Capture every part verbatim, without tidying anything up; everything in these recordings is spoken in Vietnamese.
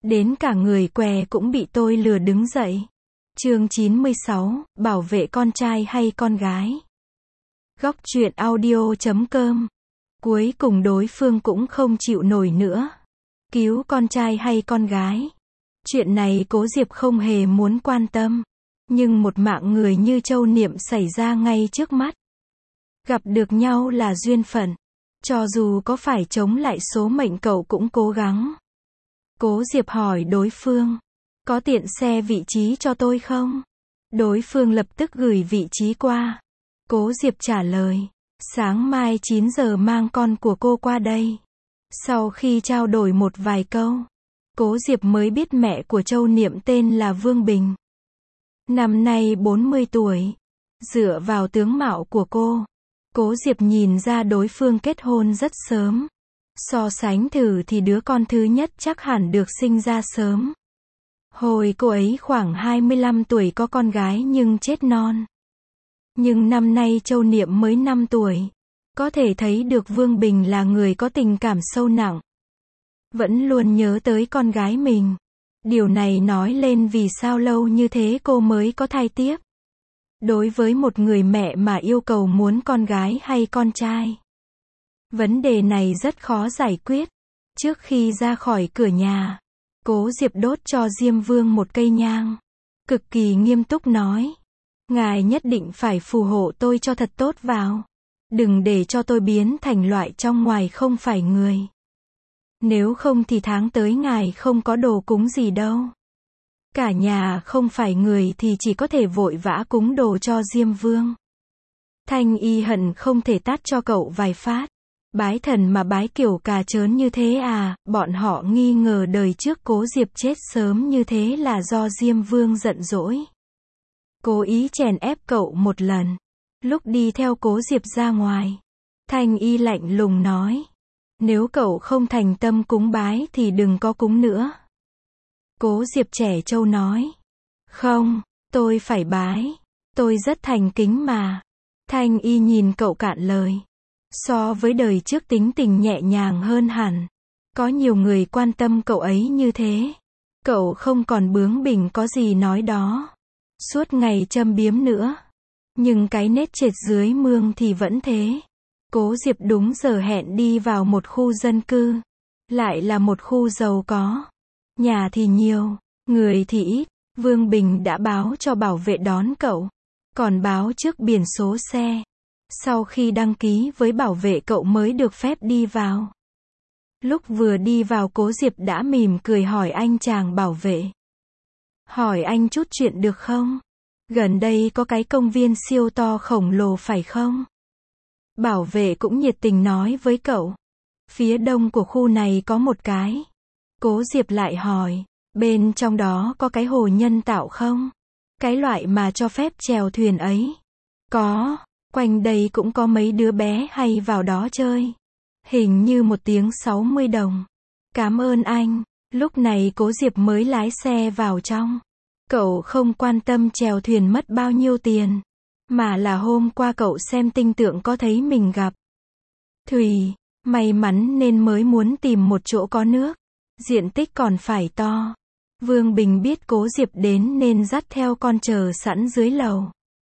Đến cả người què cũng bị tôi lừa đứng dậy. Chương chín mươi sáu, bảo vệ con trai hay con gái. Góc truyện audio chấm com. Cuối cùng đối phương cũng không chịu nổi nữa. Cứu con trai hay con gái. Chuyện này Cố Diệp không hề muốn quan tâm. Nhưng một mạng người như Châu Niệm xảy ra ngay trước mắt. Gặp được nhau là duyên phận. Cho dù có phải chống lại số mệnh cậu cũng cố gắng. Cố Diệp hỏi đối phương. Có tiện xe vị trí cho tôi không? Đối phương lập tức gửi vị trí qua. Cố Diệp trả lời. Sáng mai chín giờ mang con của cô qua đây. Sau khi trao đổi một vài câu, Cố Diệp mới biết mẹ của Châu Niệm tên là Vương Bình. Năm nay bốn mươi tuổi. Dựa vào tướng mạo của cô, Cố Diệp nhìn ra đối phương kết hôn rất sớm. So sánh thử thì đứa con thứ nhất chắc hẳn được sinh ra sớm. Hồi cô ấy khoảng hai mươi lăm tuổi có con gái nhưng chết non. Nhưng năm nay Châu Niệm mới năm tuổi. Có thể thấy được Vương Bình là người có tình cảm sâu nặng. Vẫn luôn nhớ tới con gái mình. Điều này nói lên vì sao lâu như thế cô mới có thai tiếp. Đối với một người mẹ mà yêu cầu muốn con gái hay con trai, vấn đề này rất khó giải quyết. Trước khi ra khỏi cửa nhà, Cố Diệp đốt cho Diêm Vương một cây nhang. Cực kỳ nghiêm túc nói. Ngài nhất định phải phù hộ tôi cho thật tốt vào. Đừng để cho tôi biến thành loại trong ngoài không phải người. Nếu không thì tháng tới ngài không có đồ cúng gì đâu. Cả nhà không phải người thì chỉ có thể vội vã cúng đồ cho Diêm Vương. Thanh Y hận không thể tát cho cậu vài phát. Bái thần mà bái kiểu cà trớn như thế à? Bọn họ nghi ngờ đời trước Cố Diệp chết sớm như thế là do Diêm Vương giận dỗi. Cố ý chèn ép cậu một lần. Lúc đi theo Cố Diệp ra ngoài, Thanh Y lạnh lùng nói. Nếu cậu không thành tâm cúng bái thì đừng có cúng nữa. Cố Diệp trẻ trâu nói. Không, tôi phải bái. Tôi rất thành kính mà. Thanh Y nhìn cậu cạn lời. So với đời trước tính tình nhẹ nhàng hơn hẳn. Có nhiều người quan tâm cậu ấy như thế. Cậu không còn bướng bỉnh có gì nói đó. Suốt ngày châm biếm nữa. Nhưng cái nết trệt dưới mương thì vẫn thế. Cố Diệp đúng giờ hẹn đi vào một khu dân cư. Lại là một khu giàu có. Nhà thì nhiều, người thì ít. Vương Bình đã báo cho bảo vệ đón cậu. Còn báo trước biển số xe. Sau khi đăng ký với bảo vệ cậu mới được phép đi vào. Lúc vừa đi vào Cố Diệp đã mỉm cười hỏi anh chàng bảo vệ. Hỏi anh chút chuyện được không? Gần đây có cái công viên siêu to khổng lồ phải không? Bảo vệ cũng nhiệt tình nói với cậu. Phía đông của khu này có một cái. Cố Diệp lại hỏi. Bên trong đó có cái hồ nhân tạo không? Cái loại mà cho phép chèo thuyền ấy. Có. Quanh đây cũng có mấy đứa bé hay vào đó chơi. Hình như một tiếng sáu mươi đồng. Cảm ơn anh. Lúc này Cố Diệp mới lái xe vào trong. Cậu không quan tâm chèo thuyền mất bao nhiêu tiền. Mà là hôm qua cậu xem tinh tượng có thấy mình gặp Thủy. May mắn nên mới muốn tìm một chỗ có nước. Diện tích còn phải to. Vương Bình biết Cố Diệp đến nên dắt theo con chờ sẵn dưới lầu.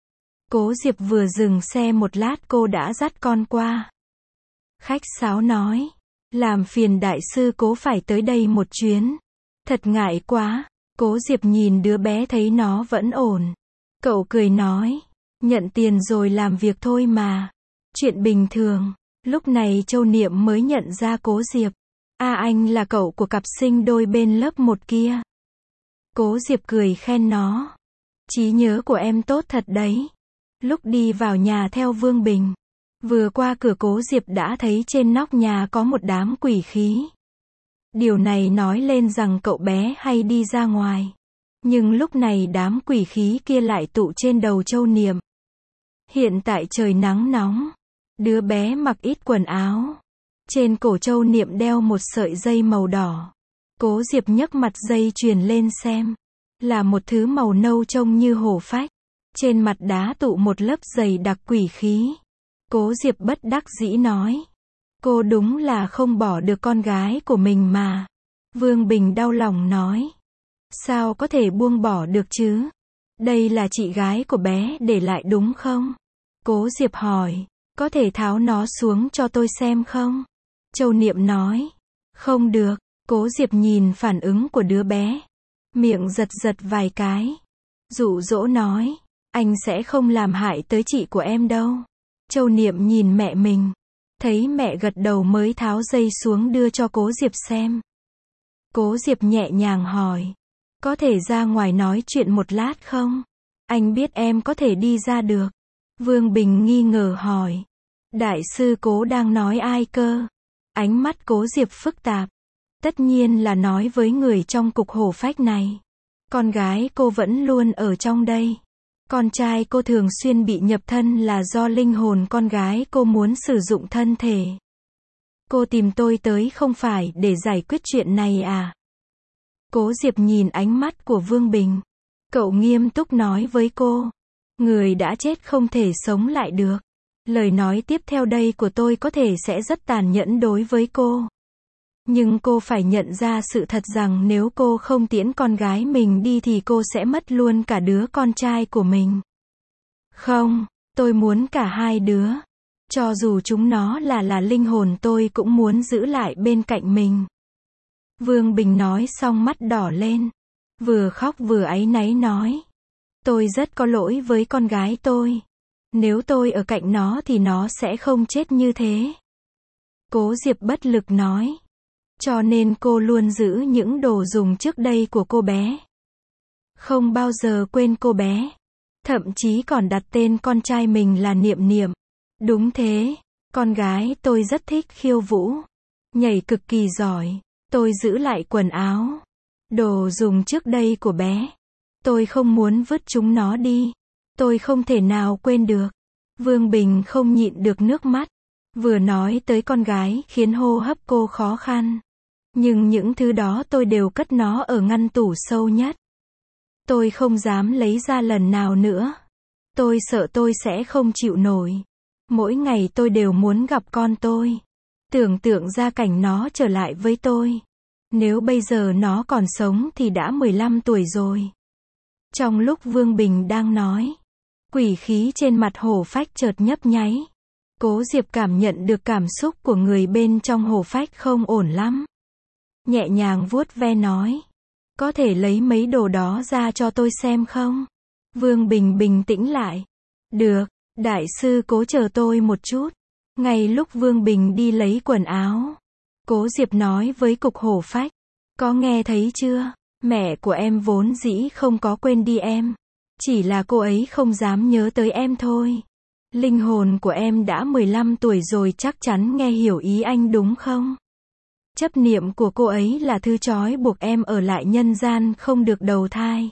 Cố Diệp vừa dừng xe một lát cô đã dắt con qua. Khách sáo nói. Làm phiền đại sư Cố phải tới đây một chuyến. Thật ngại quá. Cố Diệp nhìn đứa bé thấy nó vẫn ổn. Cậu cười nói. Nhận tiền rồi làm việc thôi mà. Chuyện bình thường. Lúc này Châu Niệm mới nhận ra Cố Diệp. À anh là cậu của cặp sinh đôi bên lớp một kia. Cố Diệp cười khen nó. Trí nhớ của em tốt thật đấy. Lúc đi vào nhà theo Vương Bình, vừa qua cửa Cố Diệp đã thấy trên nóc nhà có một đám quỷ khí. Điều này nói lên rằng cậu bé hay đi ra ngoài. Nhưng lúc này đám quỷ khí kia lại tụ trên đầu Châu Niệm. Hiện tại trời nắng nóng. Đứa bé mặc ít quần áo. Trên cổ Châu Niệm đeo một sợi dây màu đỏ. Cố Diệp nhấc mặt dây chuyền lên xem. Là một thứ màu nâu trông như hổ phách. Trên mặt đá tụ một lớp dày đặc quỷ khí. Cố Diệp bất đắc dĩ nói. Cô đúng là không bỏ được con gái của mình mà. Vương Bình đau lòng nói. Sao có thể buông bỏ được chứ? Đây là chị gái của bé để lại đúng không? Cố Diệp hỏi. Có thể tháo nó xuống cho tôi xem không? Châu Niệm nói. Không được. Cố Diệp nhìn phản ứng của đứa bé. Miệng giật giật vài cái. Dụ dỗ nói. Anh sẽ không làm hại tới chị của em đâu. Châu Niệm nhìn mẹ mình. Thấy mẹ gật đầu mới tháo dây xuống đưa cho Cố Diệp xem. Cố Diệp nhẹ nhàng hỏi. Có thể ra ngoài nói chuyện một lát không? Anh biết em có thể đi ra được. Vương Bình nghi ngờ hỏi. Đại sư Cố đang nói ai cơ? Ánh mắt Cố Diệp phức tạp. Tất nhiên là nói với người trong cục hổ phách này. Con gái cô vẫn luôn ở trong đây. Con trai cô thường xuyên bị nhập thân là do linh hồn con gái cô muốn sử dụng thân thể. Cô tìm tôi tới không phải để giải quyết chuyện này à? Cố Diệp nhìn ánh mắt của Vương Bình. Cậu nghiêm túc nói với cô. Người đã chết không thể sống lại được. Lời nói tiếp theo đây của tôi có thể sẽ rất tàn nhẫn đối với cô. Nhưng cô phải nhận ra sự thật rằng nếu cô không tiễn con gái mình đi thì cô sẽ mất luôn cả đứa con trai của mình. Không, tôi muốn cả hai đứa. Cho dù chúng nó là là linh hồn tôi cũng muốn giữ lại bên cạnh mình. Vương Bình nói xong mắt đỏ lên. Vừa khóc vừa áy náy nói. Tôi rất có lỗi với con gái tôi. Nếu tôi ở cạnh nó thì nó sẽ không chết như thế. Cố Diệp bất lực nói. Cho nên cô luôn giữ những đồ dùng trước đây của cô bé. Không bao giờ quên cô bé. Thậm chí còn đặt tên con trai mình là Niệm Niệm. Đúng thế, con gái tôi rất thích khiêu vũ. Nhảy cực kỳ giỏi. Tôi giữ lại quần áo. Đồ dùng trước đây của bé. Tôi không muốn vứt chúng nó đi. Tôi không thể nào quên được. Vương Bình không nhịn được nước mắt. Vừa nói tới con gái khiến hô hấp cô khó khăn. Nhưng những thứ đó tôi đều cất nó ở ngăn tủ sâu nhất. Tôi không dám lấy ra lần nào nữa. Tôi sợ tôi sẽ không chịu nổi. Mỗi ngày tôi đều muốn gặp con tôi. Tưởng tượng ra cảnh nó trở lại với tôi. Nếu bây giờ nó còn sống thì đã mười lăm tuổi rồi. Trong lúc Vương Bình đang nói, quỷ khí trên mặt hổ phách chợt nhấp nháy. Cố Diệp cảm nhận được cảm xúc của người bên trong hổ phách không ổn lắm. Nhẹ nhàng vuốt ve nói. Có thể lấy mấy đồ đó ra cho tôi xem không? Vương Bình bình tĩnh lại. Được, đại sư Cố chờ tôi một chút. Ngay lúc Vương Bình đi lấy quần áo, Cố Diệp nói với cục hổ phách. Có nghe thấy chưa? Mẹ của em vốn dĩ không có quên đi em. Chỉ là cô ấy không dám nhớ tới em thôi. Linh hồn của em đã mười lăm tuổi rồi, chắc chắn nghe hiểu ý anh đúng không? Chấp niệm của cô ấy là thứ trói buộc em ở lại nhân gian không được đầu thai.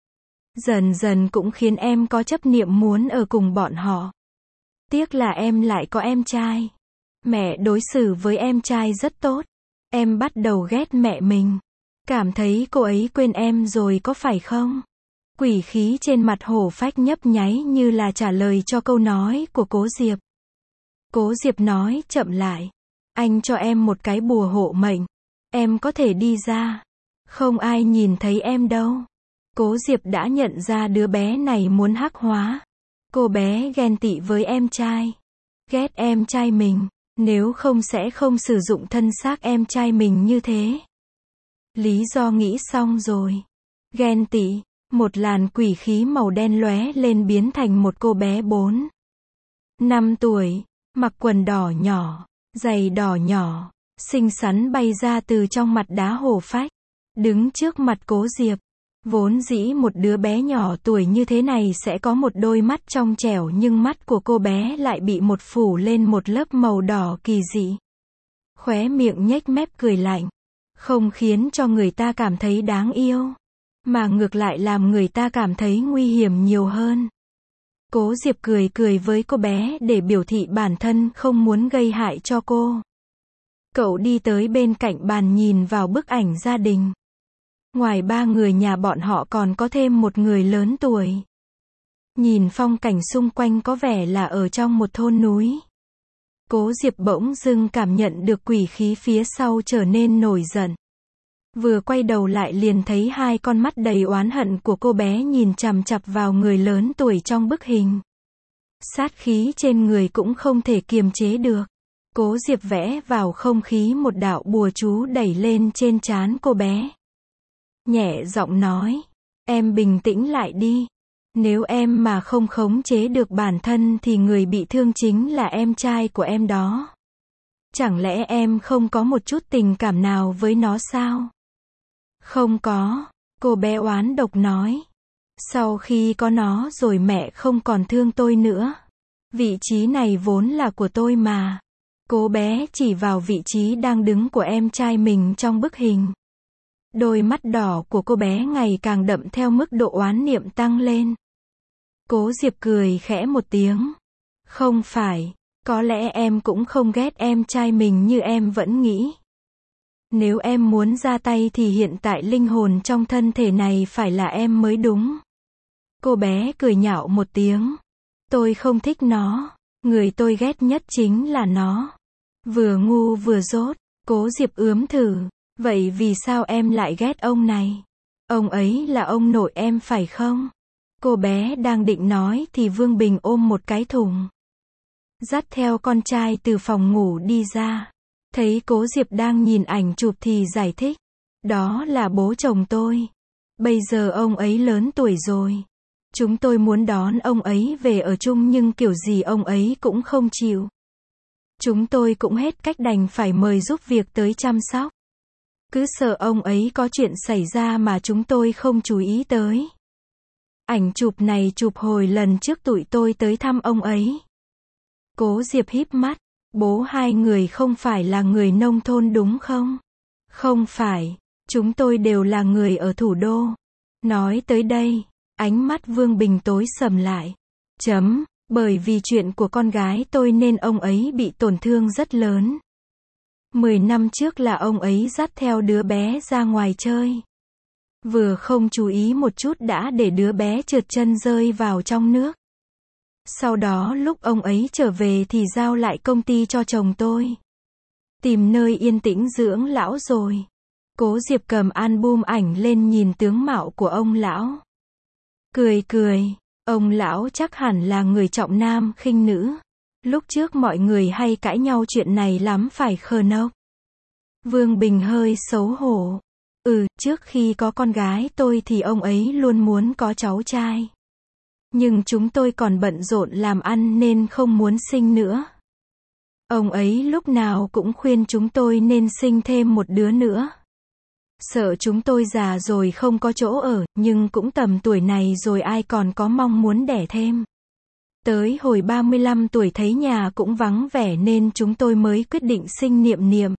Dần dần cũng khiến em có chấp niệm muốn ở cùng bọn họ. Tiếc là em lại có em trai. Mẹ đối xử với em trai rất tốt. Em bắt đầu ghét mẹ mình. Cảm thấy cô ấy quên em rồi có phải không? Quỷ khí trên mặt hổ phách nhấp nháy như là trả lời cho câu nói của Cố Diệp. Cố Diệp nói chậm lại. Anh cho em một cái bùa hộ mệnh. Em có thể đi ra. Không ai nhìn thấy em đâu. Cố Diệp đã nhận ra đứa bé này muốn hắc hóa. Cô bé ghen tị với em trai. Ghét em trai mình. Nếu không sẽ không sử dụng thân xác em trai mình như thế. Lý do nghĩ xong rồi. Ghen tị. Một làn quỷ khí màu đen lóe lên biến thành một cô bé bốn năm tuổi, mặc quần đỏ nhỏ, giày đỏ nhỏ, xinh xắn bay ra từ trong mặt đá hổ phách, đứng trước mặt Cố Diệp. Vốn dĩ một đứa bé nhỏ tuổi như thế này sẽ có một đôi mắt trong trẻo, nhưng mắt của cô bé lại bị một phủ lên một lớp màu đỏ kỳ dị. Khóe miệng nhếch mép cười lạnh, không khiến cho người ta cảm thấy đáng yêu, mà ngược lại làm người ta cảm thấy nguy hiểm nhiều hơn. Cố Diệp cười cười với cô bé để biểu thị bản thân không muốn gây hại cho cô. Cậu đi tới bên cạnh bàn nhìn vào bức ảnh gia đình. Ngoài ba người nhà bọn họ còn có thêm một người lớn tuổi. Nhìn phong cảnh xung quanh có vẻ là ở trong một thôn núi. Cố Diệp bỗng dưng cảm nhận được quỷ khí phía sau trở nên nổi giận. Vừa quay đầu lại liền thấy hai con mắt đầy oán hận của cô bé nhìn chằm chằm vào người lớn tuổi trong bức hình. Sát khí trên người cũng không thể kiềm chế được. Cố Diệp vẽ vào không khí một đạo bùa chú đẩy lên trên trán cô bé. Nhẹ giọng nói, em bình tĩnh lại đi. Nếu em mà không khống chế được bản thân thì người bị thương chính là em trai của em đó. Chẳng lẽ em không có một chút tình cảm nào với nó sao? Không có, cô bé oán độc nói. Sau khi có nó rồi mẹ không còn thương tôi nữa. Vị trí này vốn là của tôi mà. Cô bé chỉ vào vị trí đang đứng của em trai mình trong bức hình. Đôi mắt đỏ của cô bé ngày càng đậm theo mức độ oán niệm tăng lên. Cố Diệp cười khẽ một tiếng. Không phải, có lẽ em cũng không ghét em trai mình như em vẫn nghĩ. Nếu em muốn ra tay thì hiện tại linh hồn trong thân thể này phải là em mới đúng. Cô bé cười nhạo một tiếng. Tôi không thích nó, người tôi ghét nhất chính là nó. Vừa ngu vừa dốt, Cố Diệp ướm thử. Vậy vì sao em lại ghét ông này? Ông ấy là ông nội em phải không? Cô bé đang định nói thì Vương Bình ôm một cái thùng. Dắt theo con trai từ phòng ngủ đi ra. Thấy Cố Diệp đang nhìn ảnh chụp thì giải thích. Đó là bố chồng tôi. Bây giờ ông ấy lớn tuổi rồi. Chúng tôi muốn đón ông ấy về ở chung nhưng kiểu gì ông ấy cũng không chịu. Chúng tôi cũng hết cách đành phải mời giúp việc tới chăm sóc. Cứ sợ ông ấy có chuyện xảy ra mà chúng tôi không chú ý tới. Ảnh chụp này chụp hồi lần trước tụi tôi tới thăm ông ấy. Cố Diệp híp mắt. Bố hai người không phải là người nông thôn đúng không? Không phải. Chúng tôi đều là người ở thủ đô. Nói tới đây, ánh mắt Vương Bình tối sầm lại. Chấm, bởi vì chuyện của con gái tôi nên ông ấy bị tổn thương rất lớn. Mười năm trước là ông ấy dắt theo đứa bé ra ngoài chơi. Vừa không chú ý một chút đã để đứa bé trượt chân rơi vào trong nước. Sau đó lúc ông ấy trở về thì giao lại công ty cho chồng tôi. Tìm nơi yên tĩnh dưỡng lão rồi. Cố Diệp cầm album ảnh lên nhìn tướng mạo của ông lão. Cười cười, ông lão chắc hẳn là người trọng nam khinh nữ. Lúc trước mọi người hay cãi nhau chuyện này lắm phải khờ nốc. Vương Bình hơi xấu hổ. Ừ, trước khi có con gái tôi thì ông ấy luôn muốn có cháu trai. Nhưng chúng tôi còn bận rộn làm ăn nên không muốn sinh nữa. Ông ấy lúc nào cũng khuyên chúng tôi nên sinh thêm một đứa nữa. Sợ chúng tôi già rồi không có chỗ ở, nhưng cũng tầm tuổi này rồi ai còn có mong muốn đẻ thêm. Tới hồi ba mươi lăm tuổi thấy nhà cũng vắng vẻ nên chúng tôi mới quyết định sinh Niệm Niệm.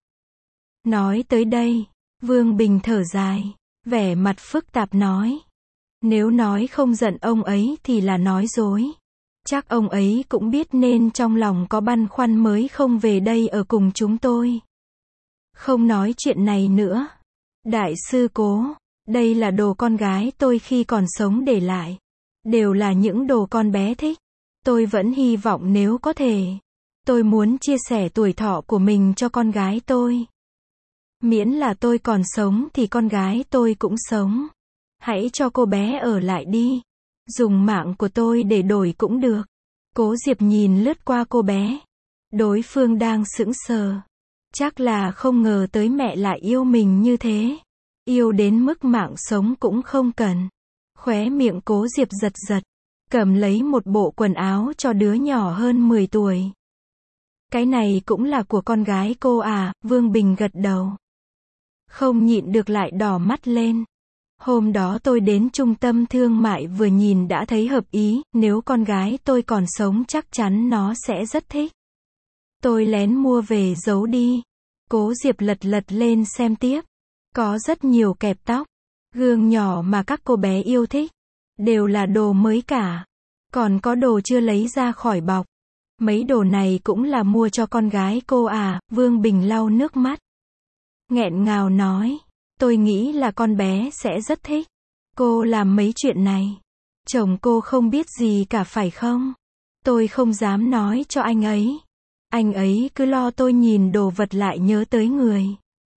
Nói tới đây, Vương Bình thở dài, vẻ mặt phức tạp nói. Nếu nói không giận ông ấy thì là nói dối. Chắc ông ấy cũng biết nên trong lòng có băn khoăn mới không về đây ở cùng chúng tôi. Không nói chuyện này nữa. Đại sư Cố, đây là đồ con gái tôi khi còn sống để lại. Đều là những đồ con bé thích. Tôi vẫn hy vọng nếu có thể. Tôi muốn chia sẻ tuổi thọ của mình cho con gái tôi. Miễn là tôi còn sống thì con gái tôi cũng sống. Hãy cho cô bé ở lại đi. Dùng mạng của tôi để đổi cũng được. Cố Diệp nhìn lướt qua cô bé. Đối phương đang sững sờ. Chắc là không ngờ tới mẹ lại yêu mình như thế. Yêu đến mức mạng sống cũng không cần. Khóe miệng Cố Diệp giật giật. Cầm lấy một bộ quần áo cho đứa nhỏ hơn mười tuổi. Cái này cũng là của con gái cô à? Vương Bình gật đầu. Không nhịn được lại đỏ mắt lên. Hôm đó tôi đến trung tâm thương mại vừa nhìn đã thấy hợp ý, nếu con gái tôi còn sống chắc chắn nó sẽ rất thích. Tôi lén mua về giấu đi. Cố Diệp lật lật lên xem tiếp. Có rất nhiều kẹp tóc, gương nhỏ mà các cô bé yêu thích. Đều là đồ mới cả. Còn có đồ chưa lấy ra khỏi bọc. Mấy đồ này cũng là mua cho con gái cô à? Vương Bình lau nước mắt. Nghẹn ngào nói. Tôi nghĩ là con bé sẽ rất thích. Cô làm mấy chuyện này. Chồng cô không biết gì cả phải không? Tôi không dám nói cho anh ấy. Anh ấy cứ lo tôi nhìn đồ vật lại nhớ tới người.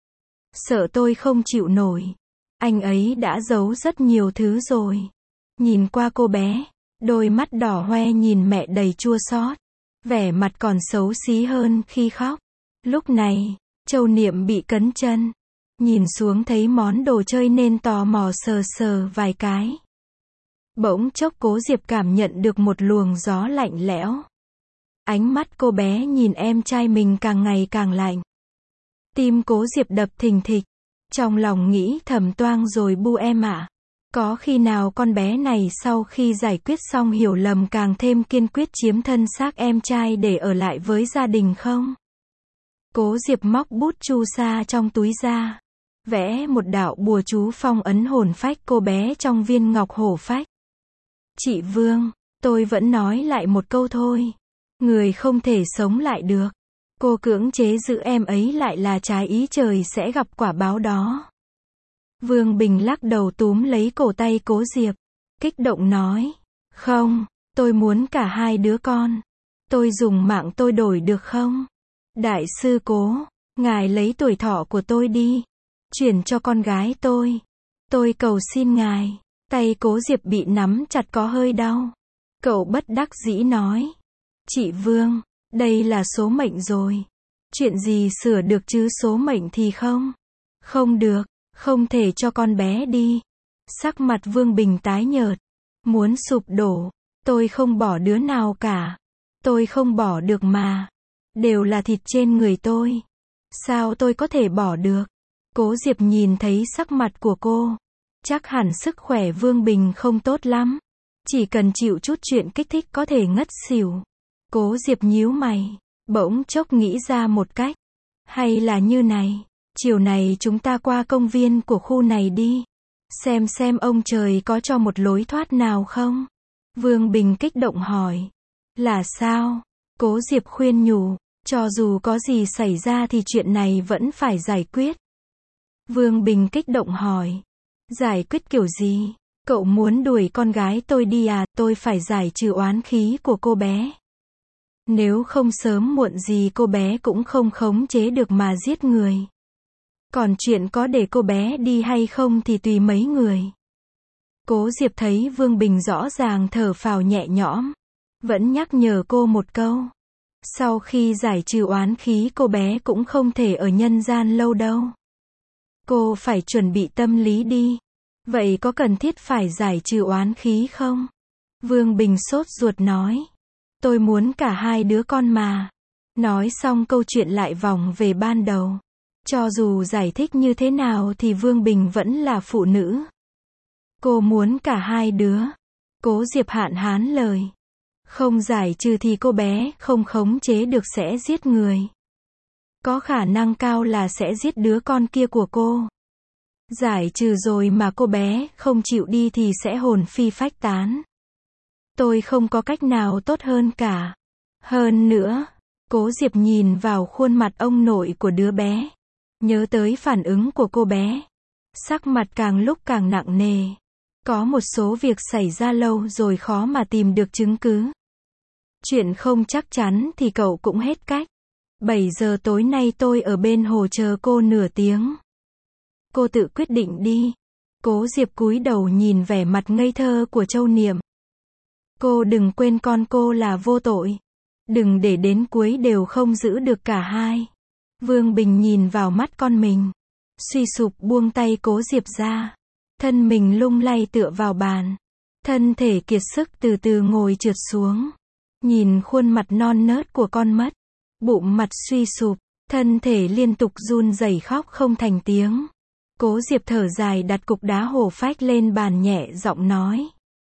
Sợ tôi không chịu nổi. Anh ấy đã giấu rất nhiều thứ rồi. Nhìn qua cô bé, đôi mắt đỏ hoe nhìn mẹ đầy chua xót, vẻ mặt còn xấu xí hơn khi khóc. Lúc này, Châu Niệm bị cấn chân, nhìn xuống thấy món đồ chơi nên tò mò sờ sờ vài cái. Bỗng chốc Cố Diệp cảm nhận được một luồng gió lạnh lẽo. Ánh mắt cô bé nhìn em trai mình càng ngày càng lạnh. Tim Cố Diệp đập thình thịch, trong lòng nghĩ thầm toang rồi bu em ạ. Có khi nào con bé này sau khi giải quyết xong hiểu lầm càng thêm kiên quyết chiếm thân xác em trai để ở lại với gia đình không? Cố Diệp móc bút chu sa trong túi ra, vẽ một đạo bùa chú phong ấn hồn phách cô bé trong viên ngọc hổ phách. Chị Vương, tôi vẫn nói lại một câu thôi. Người không thể sống lại được. Cô cưỡng chế giữ em ấy lại là trái ý trời sẽ gặp quả báo đó. Vương Bình lắc đầu túm lấy cổ tay Cố Diệp, kích động nói. Không, tôi muốn cả hai đứa con. Tôi dùng mạng tôi đổi được không? Đại sư Cố, ngài lấy tuổi thọ của tôi đi. Chuyển cho con gái tôi. Tôi cầu xin ngài. Tay Cố Diệp bị nắm chặt có hơi đau. Cậu bất đắc dĩ nói. Chị Vương, đây là số mệnh rồi. Chuyện gì sửa được chứ số mệnh thì không? Không được, không thể cho con bé đi. Sắc mặt Vương Bình tái nhợt, muốn sụp đổ. Tôi không bỏ đứa nào cả. Tôi không bỏ được mà. Đều là thịt trên người tôi. Sao tôi có thể bỏ được? Cố Diệp nhìn thấy sắc mặt của cô. Chắc hẳn sức khỏe Vương Bình không tốt lắm. Chỉ cần chịu chút chuyện kích thích có thể ngất xỉu. Cố Diệp nhíu mày, bỗng chốc nghĩ ra một cách. Hay là như này, chiều này chúng ta qua công viên của khu này đi. Xem xem ông trời có cho một lối thoát nào không? Vương Bình kích động hỏi. Là sao? Cố Diệp khuyên nhủ, cho dù có gì xảy ra thì chuyện này vẫn phải giải quyết. Vương Bình kích động hỏi. Giải quyết kiểu gì? Cậu muốn đuổi con gái tôi đi à? Tôi phải giải trừ oán khí của cô bé. Nếu không sớm muộn gì cô bé cũng không khống chế được mà giết người. Còn chuyện có để cô bé đi hay không thì tùy mấy người. Cố Diệp thấy Vương Bình rõ ràng thở phào nhẹ nhõm, vẫn nhắc nhở cô một câu. Sau khi giải trừ oán khí cô bé cũng không thể ở nhân gian lâu đâu. Cô phải chuẩn bị tâm lý đi. Vậy có cần thiết phải giải trừ oán khí không? Vương Bình sốt ruột nói. Tôi muốn cả hai đứa con mà. Nói xong câu chuyện lại vòng về ban đầu. Cho dù giải thích như thế nào thì Vương Bình vẫn là phụ nữ. Cô muốn cả hai đứa. Cố Diệp hạn hán lời. Không giải trừ thì cô bé không khống chế được sẽ giết người. Có khả năng cao là sẽ giết đứa con kia của cô. Giải trừ rồi mà cô bé không chịu đi thì sẽ hồn phi phách tán. Tôi không có cách nào tốt hơn cả. Hơn nữa, Cố Diệp nhìn vào khuôn mặt ông nội của đứa bé. Nhớ tới phản ứng của cô bé. Sắc mặt càng lúc càng nặng nề. Có một số việc xảy ra lâu rồi khó mà tìm được chứng cứ. Chuyện không chắc chắn thì cậu cũng hết cách. bảy giờ tối nay tôi ở bên hồ chờ cô nửa tiếng. Cô tự quyết định đi. Cố Diệp cúi đầu nhìn vẻ mặt ngây thơ của Châu Niệm. Cô đừng quên con cô là vô tội. Đừng để đến cuối đều không giữ được cả hai. Vương Bình nhìn vào mắt con mình. Suy sụp buông tay Cố Diệp ra. Thân mình lung lay tựa vào bàn. Thân thể kiệt sức từ từ ngồi trượt xuống. Nhìn khuôn mặt non nớt của con mất. Bụng mặt suy sụp. Thân thể liên tục run rẩy khóc không thành tiếng. Cố Diệp thở dài đặt cục đá hổ phách lên bàn nhẹ giọng nói.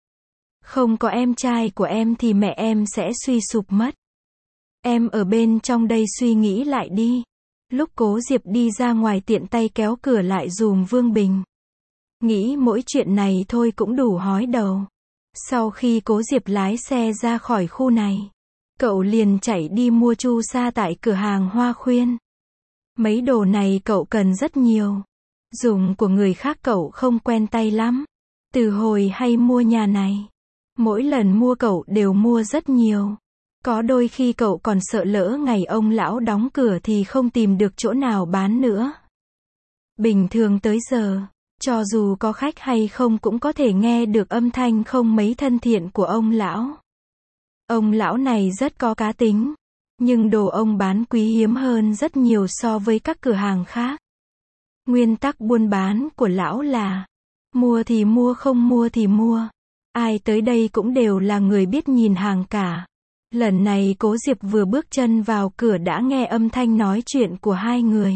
Không có em trai của em thì mẹ em sẽ suy sụp mất. Em ở bên trong đây suy nghĩ lại đi. Lúc Cố Diệp đi ra ngoài tiện tay kéo cửa lại dùm Vương Bình. Nghĩ mỗi chuyện này thôi cũng đủ hói đầu. Sau khi Cố Diệp lái xe ra khỏi khu này, cậu liền chạy đi mua chu sa tại cửa hàng Hoa Khuyên. Mấy đồ này cậu cần rất nhiều. Dùng của người khác cậu không quen tay lắm. Từ hồi hay mua nhà này, mỗi lần mua cậu đều mua rất nhiều. Có đôi khi cậu còn sợ lỡ ngày ông lão đóng cửa thì không tìm được chỗ nào bán nữa. Bình thường tới giờ, cho dù có khách hay không cũng có thể nghe được âm thanh không mấy thân thiện của ông lão. Ông lão này rất có cá tính, nhưng đồ ông bán quý hiếm hơn rất nhiều so với các cửa hàng khác. Nguyên tắc buôn bán của lão là mua thì mua, không mua thì mua. Ai tới đây cũng đều là người biết nhìn hàng cả. Lần này Cố Diệp vừa bước chân vào cửa đã nghe âm thanh nói chuyện của hai người.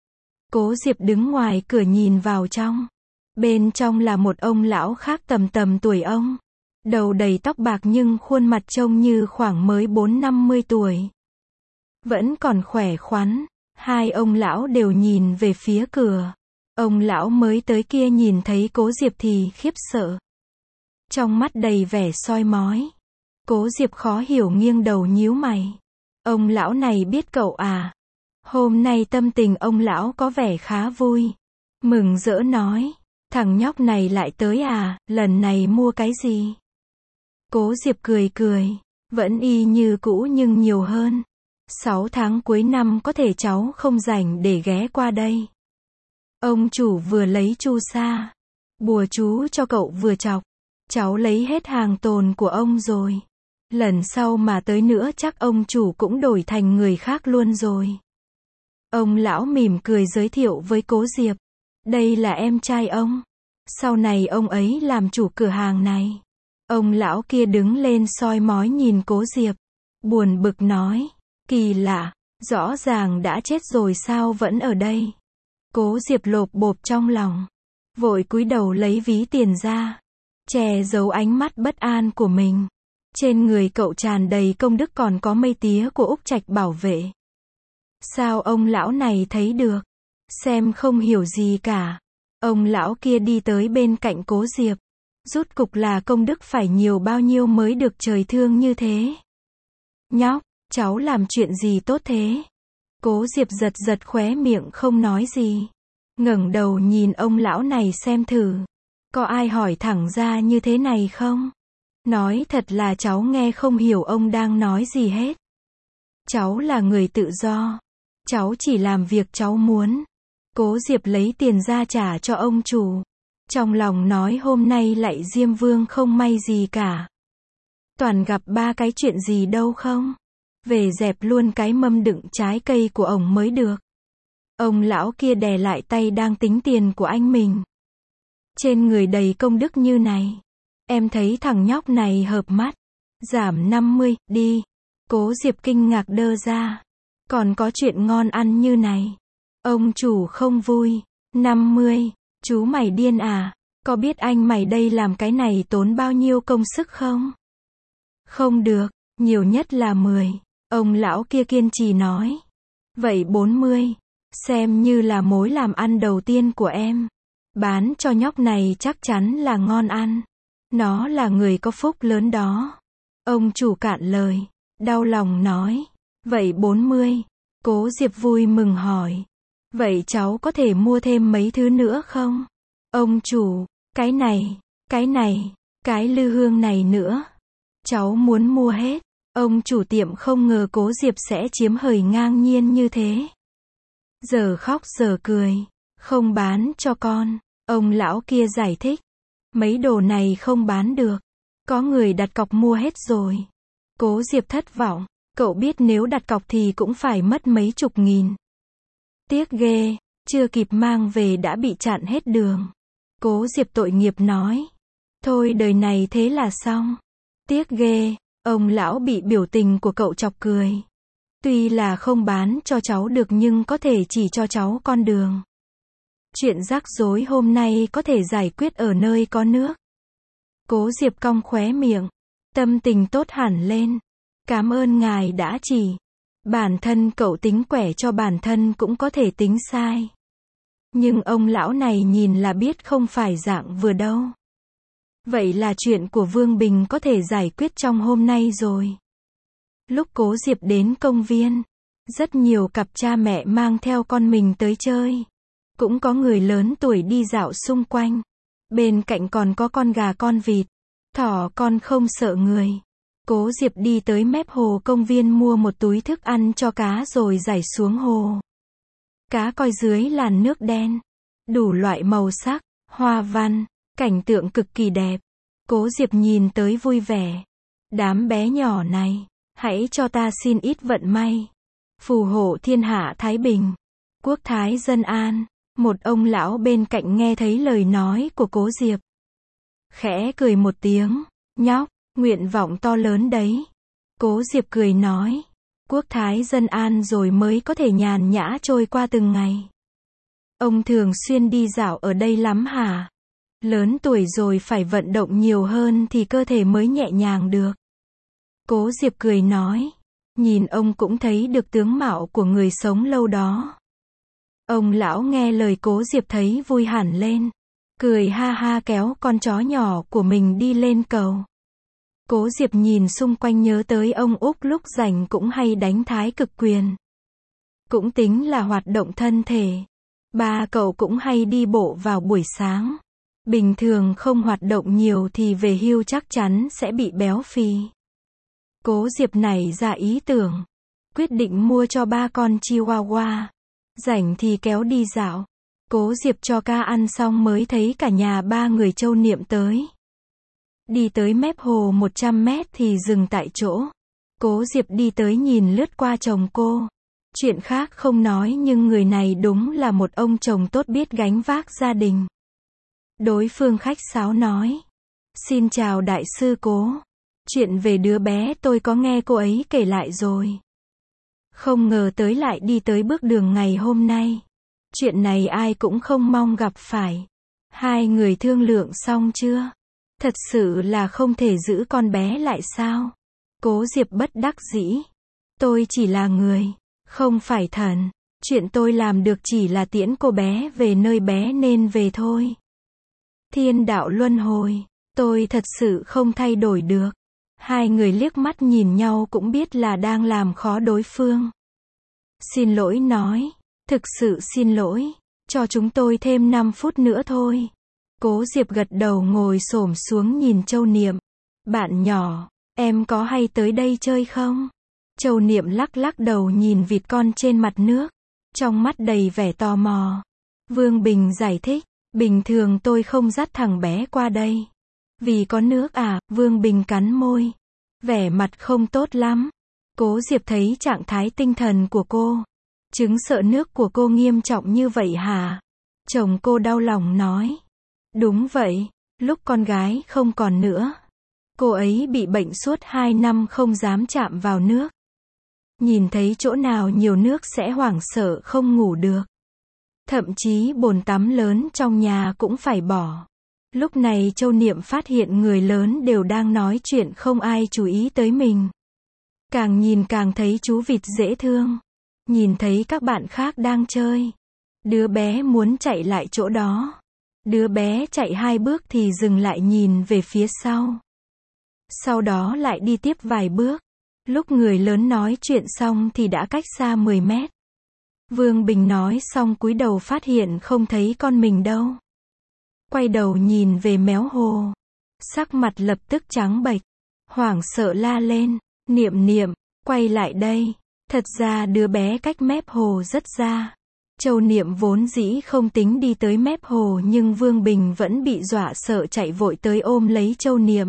Cố Diệp đứng ngoài cửa nhìn vào trong. Bên trong là một ông lão khác tầm tầm tuổi ông. Đầu đầy tóc bạc nhưng khuôn mặt trông như khoảng mới bốn năm mươi tuổi. Vẫn còn khỏe khoắn. Hai ông lão đều nhìn về phía cửa. Ông lão mới tới kia nhìn thấy Cố Diệp thì khiếp sợ. Trong mắt đầy vẻ soi mói. Cố Diệp khó hiểu nghiêng đầu nhíu mày. Ông lão này biết cậu à? Hôm nay tâm tình ông lão có vẻ khá vui. Mừng rỡ nói. Thằng nhóc này lại tới à, lần này mua cái gì? Cố Diệp cười cười. Vẫn y như cũ nhưng nhiều hơn. Sáu tháng cuối năm có thể cháu không rảnh để ghé qua đây. Ông chủ vừa lấy chu sa. Bùa chú cho cậu vừa chọc. Cháu lấy hết hàng tồn của ông rồi. Lần sau mà tới nữa chắc ông chủ cũng đổi thành người khác luôn rồi. Ông lão mỉm cười giới thiệu với Cố Diệp. Đây là em trai ông. Sau này ông ấy làm chủ cửa hàng này. Ông lão kia đứng lên soi mói nhìn Cố Diệp. Buồn bực nói. Kỳ lạ, rõ ràng đã chết rồi sao vẫn ở đây. Cố Diệp lộp bộp trong lòng. Vội cúi đầu lấy ví tiền ra. Che giấu ánh mắt bất an của mình. Trên người cậu tràn đầy công đức còn có mây tía của Úc Trạch bảo vệ. Sao ông lão này thấy được? Xem không hiểu gì cả. Ông lão kia đi tới bên cạnh Cố Diệp. Rút cục là công đức phải nhiều bao nhiêu mới được trời thương như thế. Nhóc, cháu làm chuyện gì tốt thế? Cố Diệp giật giật khóe miệng không nói gì. Ngẩng đầu nhìn ông lão này xem thử. Có ai hỏi thẳng ra như thế này không? Nói thật là cháu nghe không hiểu ông đang nói gì hết. Cháu là người tự do. Cháu chỉ làm việc cháu muốn. Cố Diệp lấy tiền ra trả cho ông chủ. Trong lòng nói hôm nay lại Diêm Vương không may gì cả. Toàn gặp ba cái chuyện gì đâu không? Về dẹp luôn cái mâm đựng trái cây của ổng mới được. Ông lão kia đè lại tay đang tính tiền của anh mình. Trên người đầy công đức như này. Em thấy thằng nhóc này hợp mắt. Giảm năm mươi, đi. Cố Diệp kinh ngạc đơ ra. Còn có chuyện ngon ăn như này. Ông chủ không vui. năm mươi. Chú mày điên à? Có biết anh mày đây làm cái này tốn bao nhiêu công sức không? Không được, nhiều nhất là mười. Ông lão kia kiên trì nói. Vậy bốn mươi. Xem như là mối làm ăn đầu tiên của em. Bán cho nhóc này chắc chắn là ngon ăn. Nó là người có phúc lớn đó. Ông chủ cạn lời. Đau lòng nói. Vậy bốn mươi. Cố Diệp vui mừng hỏi. Vậy cháu có thể mua thêm mấy thứ nữa không? Ông chủ. Cái này. Cái này. Cái lư hương này nữa. Cháu muốn mua hết. Ông chủ tiệm không ngờ Cố Diệp sẽ chiếm hời ngang nhiên như thế. Giờ khóc giờ cười. Không bán cho con. Ông lão kia giải thích. Mấy đồ này không bán được. Có người đặt cọc mua hết rồi. Cố Diệp thất vọng. Cậu biết nếu đặt cọc thì cũng phải mất mấy chục nghìn. Tiếc ghê. Chưa kịp mang về đã bị chặn hết đường. Cố Diệp tội nghiệp nói. Thôi đời này thế là xong. Tiếc ghê. Ông lão bị biểu tình của cậu chọc cười. Tuy là không bán cho cháu được nhưng có thể chỉ cho cháu con đường. Chuyện rắc rối hôm nay có thể giải quyết ở nơi có nước. Cố Diệp cong khóe miệng. Tâm tình tốt hẳn lên. Cảm ơn ngài đã chỉ. Bản thân cậu tính quẻ cho bản thân cũng có thể tính sai. Nhưng ông lão này nhìn là biết không phải dạng vừa đâu. Vậy là chuyện của Vương Bình có thể giải quyết trong hôm nay rồi. Lúc Cố Diệp đến công viên, rất nhiều cặp cha mẹ mang theo con mình tới chơi. Cũng có người lớn tuổi đi dạo xung quanh. Bên cạnh còn có con gà con vịt. Thỏ con không sợ người. Cố Diệp đi tới mép hồ công viên mua một túi thức ăn cho cá rồi giải xuống hồ. Cá coi dưới làn nước đen. đủ loại màu sắc, hoa văn, cảnh tượng cực kỳ đẹp. Cố Diệp nhìn tới vui vẻ. Đám bé nhỏ này, hãy cho ta xin ít vận may. Phù hộ thiên hạ thái bình, quốc thái dân an. Một ông lão bên cạnh nghe thấy lời nói của Cố Diệp. Khẽ cười một tiếng, nhóc, nguyện vọng to lớn đấy. Cố Diệp cười nói, quốc thái dân an rồi mới có thể nhàn nhã trôi qua từng ngày. Ông thường xuyên đi dạo ở đây lắm hả? Lớn tuổi rồi phải vận động nhiều hơn thì cơ thể mới nhẹ nhàng được. Cố Diệp cười nói, nhìn ông cũng thấy được tướng mạo của người sống lâu đó. Ông lão nghe lời Cố Diệp thấy vui hẳn lên, cười ha ha kéo con chó nhỏ của mình đi lên cầu. Cố Diệp nhìn xung quanh nhớ tới ông Úc lúc rảnh cũng hay đánh thái cực quyền. Cũng tính là hoạt động thân thể. Ba cậu cũng hay đi bộ vào buổi sáng. Bình thường không hoạt động nhiều thì về hưu chắc chắn sẽ bị béo phì. Cố Diệp nảy ra ý tưởng, quyết định mua cho ba con Chihuahua. Rảnh thì kéo đi dạo. Cố Diệp cho ca ăn xong mới thấy cả nhà ba người Châu Niệm tới. Đi tới mép hồ một trăm mét thì dừng tại chỗ. Cố Diệp đi tới nhìn lướt qua chồng cô. Chuyện khác không nói nhưng người này đúng là một ông chồng tốt biết gánh vác gia đình. Đối phương khách sáo nói, xin chào đại sư Cố. Chuyện về đứa bé tôi có nghe cô ấy kể lại rồi. Không ngờ tới lại đi tới bước đường ngày hôm nay. Chuyện này ai cũng không mong gặp phải. Hai người thương lượng xong chưa? Thật sự là không thể giữ con bé lại sao? Cố Diệp bất đắc dĩ. Tôi chỉ là người, không phải thần. Chuyện tôi làm được chỉ là tiễn cô bé về nơi bé nên về thôi. Thiên đạo luân hồi, tôi thật sự không thay đổi được. Hai người liếc mắt nhìn nhau cũng biết là đang làm khó đối phương. Xin lỗi nói, thực sự xin lỗi, cho chúng tôi thêm năm phút nữa thôi. Cố Diệp gật đầu ngồi xổm xuống nhìn Châu Niệm. Bạn nhỏ, em có hay tới đây chơi không? Châu Niệm lắc lắc đầu nhìn vịt con trên mặt nước, trong mắt đầy vẻ tò mò. Vương Bình giải thích, bình thường tôi không dắt thằng bé qua đây. Vì có nước à, Vương Bình cắn môi. Vẻ mặt không tốt lắm. Cố Diệp thấy trạng thái tinh thần của cô. Chứng sợ nước của cô nghiêm trọng như vậy hả? Chồng cô đau lòng nói. Đúng vậy, lúc con gái không còn nữa. Cô ấy bị bệnh suốt hai năm không dám chạm vào nước. Nhìn thấy chỗ nào nhiều nước sẽ hoảng sợ không ngủ được. Thậm chí bồn tắm lớn trong nhà cũng phải bỏ. Lúc này Châu Niệm phát hiện người lớn đều đang nói chuyện không ai chú ý tới mình. Càng nhìn càng thấy chú vịt dễ thương. Nhìn thấy các bạn khác đang chơi. Đứa bé muốn chạy lại chỗ đó. Đứa bé chạy hai bước thì dừng lại nhìn về phía sau. Sau đó lại đi tiếp vài bước. Lúc người lớn nói chuyện xong thì đã cách xa mười mét. Vương Bình nói xong cúi đầu phát hiện không thấy con mình đâu. Quay đầu nhìn về méo hồ. Sắc mặt lập tức trắng bệch. Hoảng sợ la lên. Niệm Niệm, quay lại đây. Thật ra đứa bé cách mép hồ rất xa. Châu Niệm vốn dĩ không tính đi tới mép hồ nhưng Vương Bình vẫn bị dọa sợ chạy vội tới ôm lấy Châu Niệm.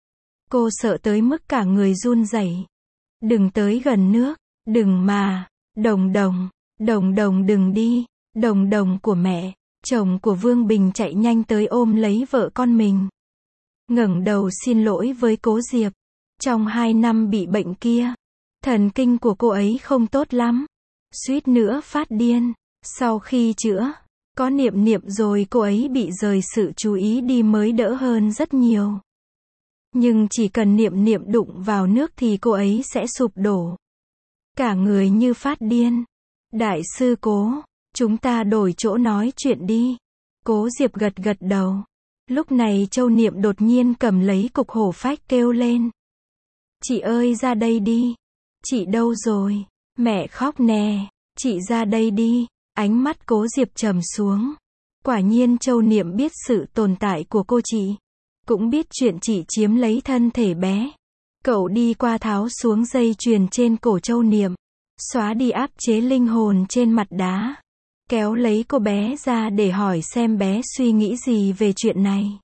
Cô sợ tới mức cả người run rẩy. Đừng tới gần nước, đừng mà, Đồng Đồng, Đồng Đồng đừng đi, Đồng Đồng của mẹ. Chồng của Vương Bình chạy nhanh tới ôm lấy vợ con mình. Ngẩng đầu xin lỗi với Cố Diệp. Trong hai năm bị bệnh kia, thần kinh của cô ấy không tốt lắm. Suýt nữa phát điên. Sau khi chữa, có Niệm Niệm rồi cô ấy bị rời sự chú ý đi mới đỡ hơn rất nhiều. Nhưng chỉ cần Niệm Niệm đụng vào nước thì cô ấy sẽ sụp đổ. Cả người như phát điên. Đại sư Cố, chúng ta đổi chỗ nói chuyện đi. Cố Diệp gật gật đầu. Lúc này Châu Niệm đột nhiên cầm lấy cục hổ phách kêu lên. Chị ơi ra đây đi. Chị đâu rồi? Mẹ khóc nè. Chị ra đây đi. Ánh mắt Cố Diệp trầm xuống. Quả nhiên Châu Niệm biết sự tồn tại của cô chị. Cũng biết chuyện chị chiếm lấy thân thể bé. Cậu đi qua tháo xuống dây chuyền trên cổ Châu Niệm. Xóa đi áp chế linh hồn trên mặt đá. kéo lấy cô bé ra để hỏi xem bé suy nghĩ gì về chuyện này.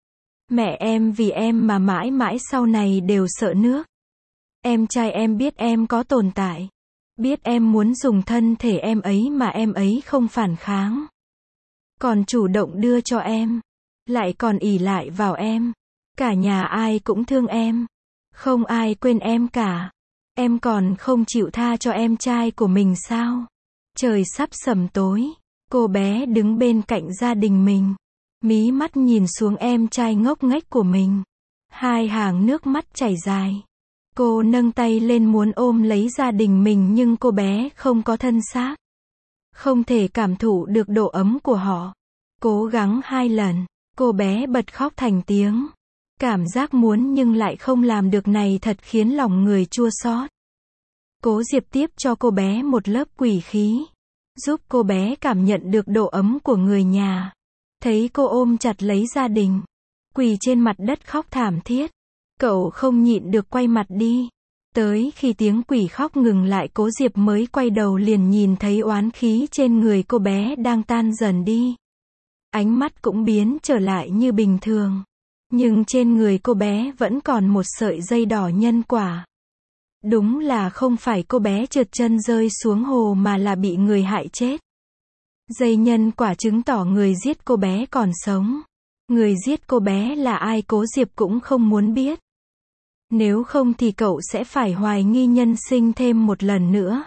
Mẹ em vì em mà mãi mãi sau này đều sợ nước. Em trai em biết em có tồn tại. Biết em muốn dùng thân thể em ấy mà em ấy không phản kháng. Còn chủ động đưa cho em. Lại còn ỷ lại vào em. Cả nhà ai cũng thương em. Không ai quên em cả. Em còn không chịu tha cho em trai của mình sao? Trời sắp sẩm tối. Cô bé đứng bên cạnh gia đình mình. Mí mắt nhìn xuống em trai ngốc nghếch của mình. Hai hàng nước mắt chảy dài. Cô nâng tay lên muốn ôm lấy gia đình mình nhưng cô bé không có thân xác. Không thể cảm thụ được độ ấm của họ. Cố gắng hai lần, cô bé bật khóc thành tiếng. Cảm giác muốn nhưng lại không làm được này thật khiến lòng người chua xót. Cố Diệp tiếp cho cô bé một lớp quỷ khí. Giúp cô bé cảm nhận được độ ấm của người nhà. Thấy cô ôm chặt lấy gia đình. Quỳ trên mặt đất khóc thảm thiết. Cậu không nhịn được quay mặt đi. Tới khi tiếng quỷ khóc ngừng lại Cố Diệp mới quay đầu liền nhìn thấy oán khí trên người cô bé đang tan dần đi. Ánh mắt cũng biến trở lại như bình thường. Nhưng trên người cô bé vẫn còn một sợi dây đỏ nhân quả. Đúng là không phải cô bé trượt chân rơi xuống hồ mà là bị người hại chết. Dây nhân quả chứng tỏ người giết cô bé còn sống. Người giết cô bé là ai Cố Diệp cũng không muốn biết. Nếu không thì cậu sẽ phải hoài nghi nhân sinh thêm một lần nữa.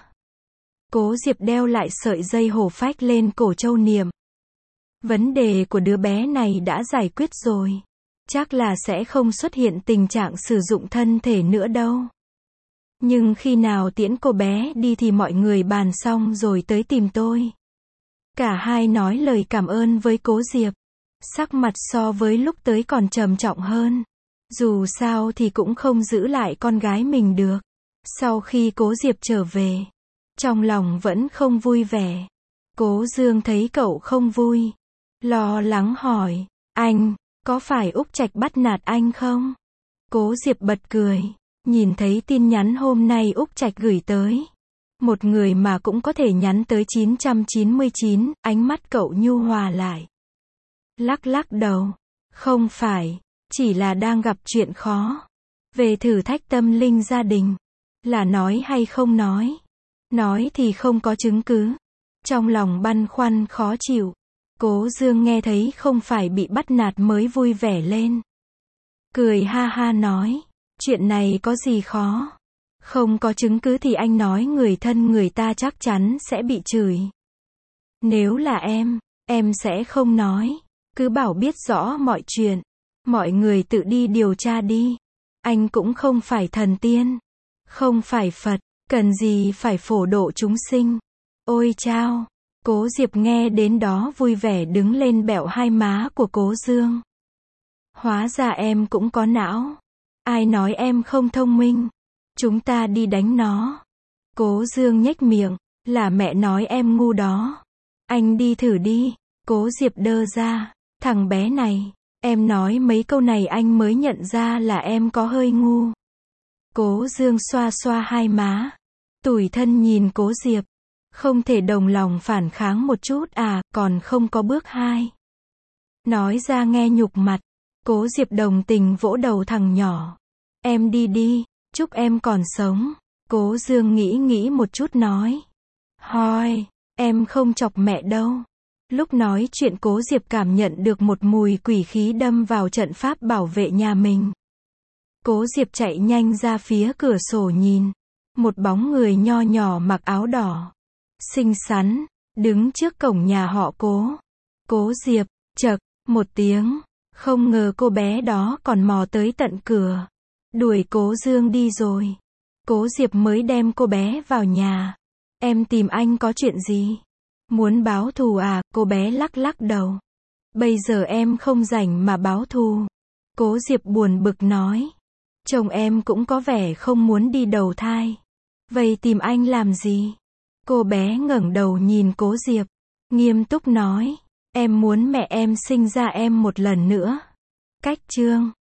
Cố Diệp đeo lại sợi dây hổ phách lên cổ Châu Niệm. Vấn đề của đứa bé này đã giải quyết rồi. Chắc là sẽ không xuất hiện tình trạng sử dụng thân thể nữa đâu. Nhưng khi nào tiễn cô bé đi thì mọi người bàn xong rồi tới tìm tôi. Cả hai nói lời cảm ơn với Cố Diệp. Sắc mặt so với lúc tới còn trầm trọng hơn. Dù sao thì cũng không giữ lại con gái mình được. Sau khi Cố Diệp trở về, trong lòng vẫn không vui vẻ. Cố Dương thấy cậu không vui, lo lắng hỏi, anh, có phải Úc Trạch bắt nạt anh không? Cố Diệp bật cười, nhìn thấy tin nhắn hôm nay Úc Trạch gửi tới. Một người mà cũng có thể nhắn tới chín trăm chín mươi chín, ánh mắt cậu nhu hòa lại. Lắc lắc đầu, không phải, chỉ là đang gặp chuyện khó. Về thử thách tâm linh gia đình. Là nói hay không nói? Nói thì không có chứng cứ. Trong lòng băn khoăn khó chịu. Cố Dương nghe thấy không phải bị bắt nạt mới vui vẻ lên. Cười ha ha nói, chuyện này có gì khó? Không có chứng cứ thì anh nói người thân người ta chắc chắn sẽ bị chửi. Nếu là em, em sẽ không nói. Cứ bảo biết rõ mọi chuyện. Mọi người tự đi điều tra đi. Anh cũng không phải thần tiên. Không phải Phật. Cần gì phải phổ độ chúng sinh. Ôi chao. Cố Diệp nghe đến đó vui vẻ đứng lên bẹo hai má của Cố Dương. Hóa ra em cũng có não. Ai nói em không thông minh. Chúng ta đi đánh nó. Cố Dương nhếch miệng. Là mẹ nói em ngu đó. Anh đi thử đi. Cố Diệp đơ ra. Thằng bé này. Em nói mấy câu này anh mới nhận ra là em có hơi ngu. Cố Dương xoa xoa hai má. Tủi thân nhìn Cố Diệp. Không thể đồng lòng phản kháng một chút à, còn không có bước hai. Nói ra nghe nhục mặt. Cố Diệp đồng tình vỗ đầu thằng nhỏ. Em đi đi, chúc em còn sống. Cố Dương nghĩ nghĩ một chút nói. Hoi, em không chọc mẹ đâu. Lúc nói chuyện Cố Diệp cảm nhận được một mùi quỷ khí đâm vào trận pháp bảo vệ nhà mình. Cố Diệp chạy nhanh ra phía cửa sổ nhìn. Một bóng người nho nhỏ mặc áo đỏ. Xinh xắn, đứng trước cổng nhà họ Cố. Cố Diệp, chậc, một tiếng. Không ngờ cô bé đó còn mò tới tận cửa. Đuổi Cố Dương đi rồi. Cố Diệp mới đem cô bé vào nhà. Em tìm anh có chuyện gì? Muốn báo thù à? Cô bé lắc lắc đầu. Bây giờ em không rảnh mà báo thù. Cố Diệp buồn bực nói. Chồng em cũng có vẻ không muốn đi đầu thai. Vậy tìm anh làm gì? Cô bé ngẩng đầu nhìn Cố Diệp. Nghiêm túc nói. Em muốn mẹ em sinh ra em một lần nữa. Cách chương